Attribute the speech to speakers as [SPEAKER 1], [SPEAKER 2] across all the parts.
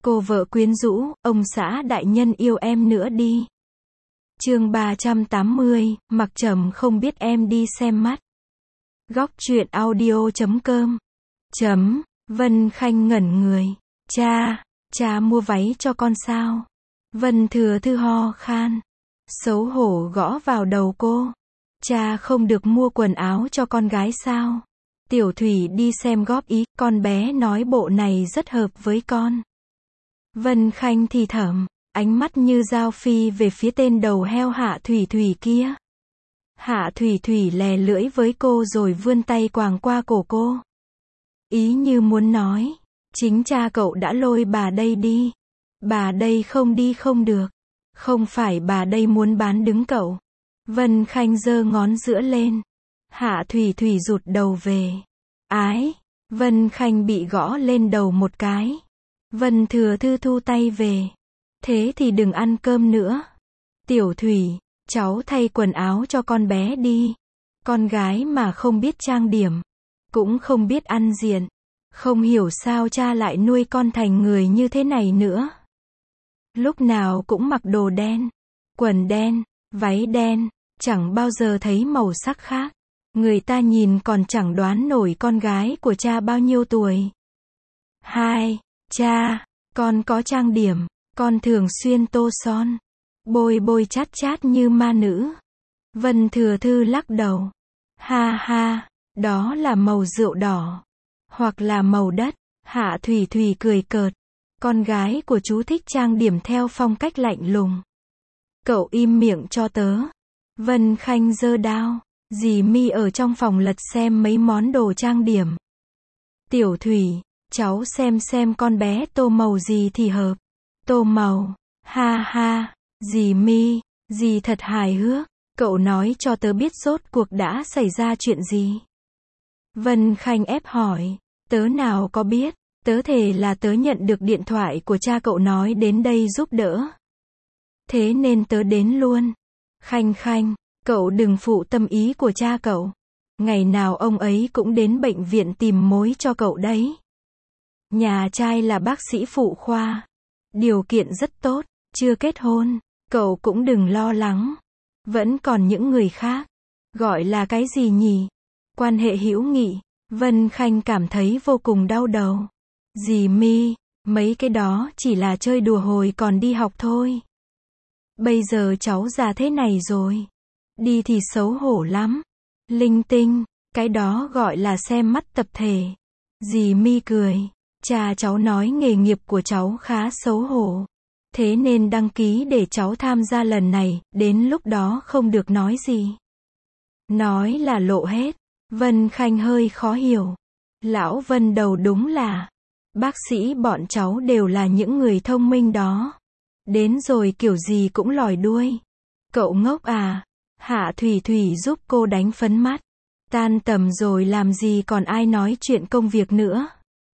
[SPEAKER 1] Cô vợ quyến rũ, ông xã đại nhân yêu em nữa đi. Chương 380, Mặc Trầm không biết em đi xem mắt. Góc truyện audio.com. Vân Khanh ngẩn người. Cha mua váy cho con sao? Vân Thừa Thư ho khan. Xấu hổ gõ vào đầu cô. Cha không được mua quần áo cho con gái sao? Tiểu Thủy đi xem góp ý, con bé nói bộ này rất hợp với con. Vân Khanh thì thầm, ánh mắt như dao phi về phía tên đầu heo Hạ Thủy Thủy kia. Hạ Thủy Thủy lè lưỡi với cô rồi vươn tay quàng qua cổ cô. Ý như muốn nói, chính cha cậu đã lôi bà đây đi. Bà đây không đi không được. Không phải bà đây muốn bán đứng cậu. Vân Khanh giơ ngón giữa lên. Hạ Thủy Thủy rụt đầu về. Ái! Vân Khanh bị gõ lên đầu một cái. Vân Thừa Thư thu tay về. Thế thì đừng ăn cơm nữa. Tiểu Thủy, cháu thay quần áo cho con bé đi. Con gái mà không biết trang điểm, cũng không biết ăn diện. Không hiểu sao cha lại nuôi con thành người như thế này nữa. Lúc nào cũng mặc đồ đen, quần đen, váy đen, chẳng bao giờ thấy màu sắc khác. Người ta nhìn còn chẳng đoán nổi con gái của cha bao nhiêu tuổi. Cha, con có trang điểm, con thường xuyên tô son, bôi chát chát như ma nữ. Vân Thừa Thư lắc đầu. Ha, đó là màu rượu đỏ, hoặc là màu đất. Hạ Thủy Thủy cười cợt. Con gái của chú thích trang điểm theo phong cách lạnh lùng. Cậu im miệng cho tớ. Vân Khanh giơ đao. Dì Mi ở trong phòng lật xem mấy món đồ trang điểm. Tiểu Thủy, cháu xem con bé tô màu gì thì hợp. Tô màu. Ha, dì Mi, dì thật hài hước. Cậu nói cho tớ biết rốt cuộc đã xảy ra chuyện gì. Vân Khanh ép hỏi. Tớ nào có biết. Tớ thề là tớ nhận được điện thoại của cha cậu nói đến đây giúp đỡ. Thế nên tớ đến luôn. Khanh, cậu đừng phụ tâm ý của cha cậu. Ngày nào ông ấy cũng đến bệnh viện tìm mối cho cậu đấy. Nhà trai là bác sĩ phụ khoa. Điều kiện rất tốt, chưa kết hôn. Cậu cũng đừng lo lắng. Vẫn còn những người khác. Gọi là cái gì nhỉ? Quan hệ hữu nghị. Vân Khanh cảm thấy vô cùng đau đầu. Dì Mi, mấy cái đó chỉ là chơi đùa hồi còn đi học thôi. Bây giờ cháu già thế này rồi. Đi thì xấu hổ lắm. Linh tinh, cái đó gọi là xem mắt tập thể. Dì Mi cười. Cha cháu nói nghề nghiệp của cháu khá xấu hổ. Thế nên đăng ký để cháu tham gia lần này, đến lúc đó không được nói gì. Nói là lộ hết. Vân Khanh hơi khó hiểu. Lão Vân đầu đúng là. Bác sĩ bọn cháu đều là những người thông minh đó. Đến rồi kiểu gì cũng lòi đuôi. Cậu ngốc à? Hạ Thủy Thủy giúp cô đánh phấn mắt. Tan tầm rồi làm gì còn ai nói chuyện công việc nữa.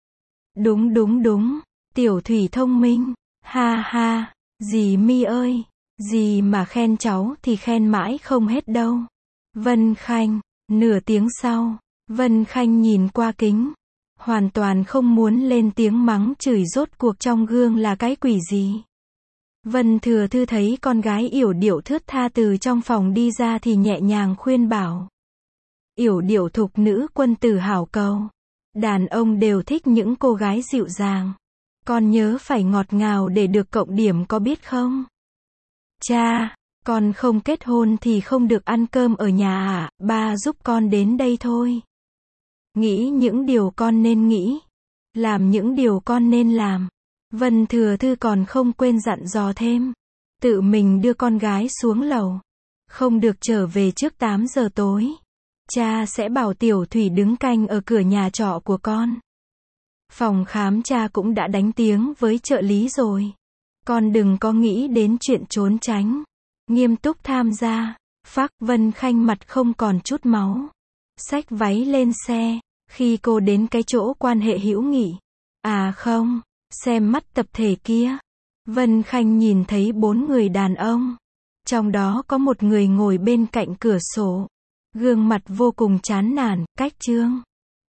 [SPEAKER 1] Đúng. Tiểu Thủy thông minh. Ha, dì Mi ơi. Dì mà khen cháu thì khen mãi không hết đâu. Vân Khanh. Nửa tiếng sau, Vân Khanh nhìn qua kính. Hoàn toàn không muốn lên tiếng mắng chửi rốt cuộc trong gương là cái quỷ gì. Vân Thừa Thư thấy con gái yểu điệu thướt tha từ trong phòng đi ra thì nhẹ nhàng khuyên bảo. Yểu điệu thục nữ quân tử hảo cầu. Đàn ông đều thích những cô gái dịu dàng. Con nhớ phải ngọt ngào để được cộng điểm có biết không? Cha, con không kết hôn thì không được ăn cơm ở nhà à? Ba giúp con đến đây thôi. Nghĩ những điều con nên nghĩ. Làm những điều con nên làm. Vân Thừa Thư còn không quên dặn dò thêm. Tự mình đưa con gái xuống lầu. Không được trở về trước 8 giờ tối. Cha sẽ bảo Tiểu Thủy đứng canh ở cửa nhà trọ của con. Phòng khám cha cũng đã đánh tiếng với trợ lý rồi. Con đừng có nghĩ đến chuyện trốn tránh. Nghiêm túc tham gia. Phác. Vân Khanh mặt không còn chút máu. Xách váy lên xe. Khi cô đến cái chỗ quan hệ hữu nghị. À không, xem mắt tập thể kia. Vân Khanh nhìn thấy 4 người đàn ông. Trong đó có một người ngồi bên cạnh cửa sổ. Gương mặt vô cùng chán nản, cách chương.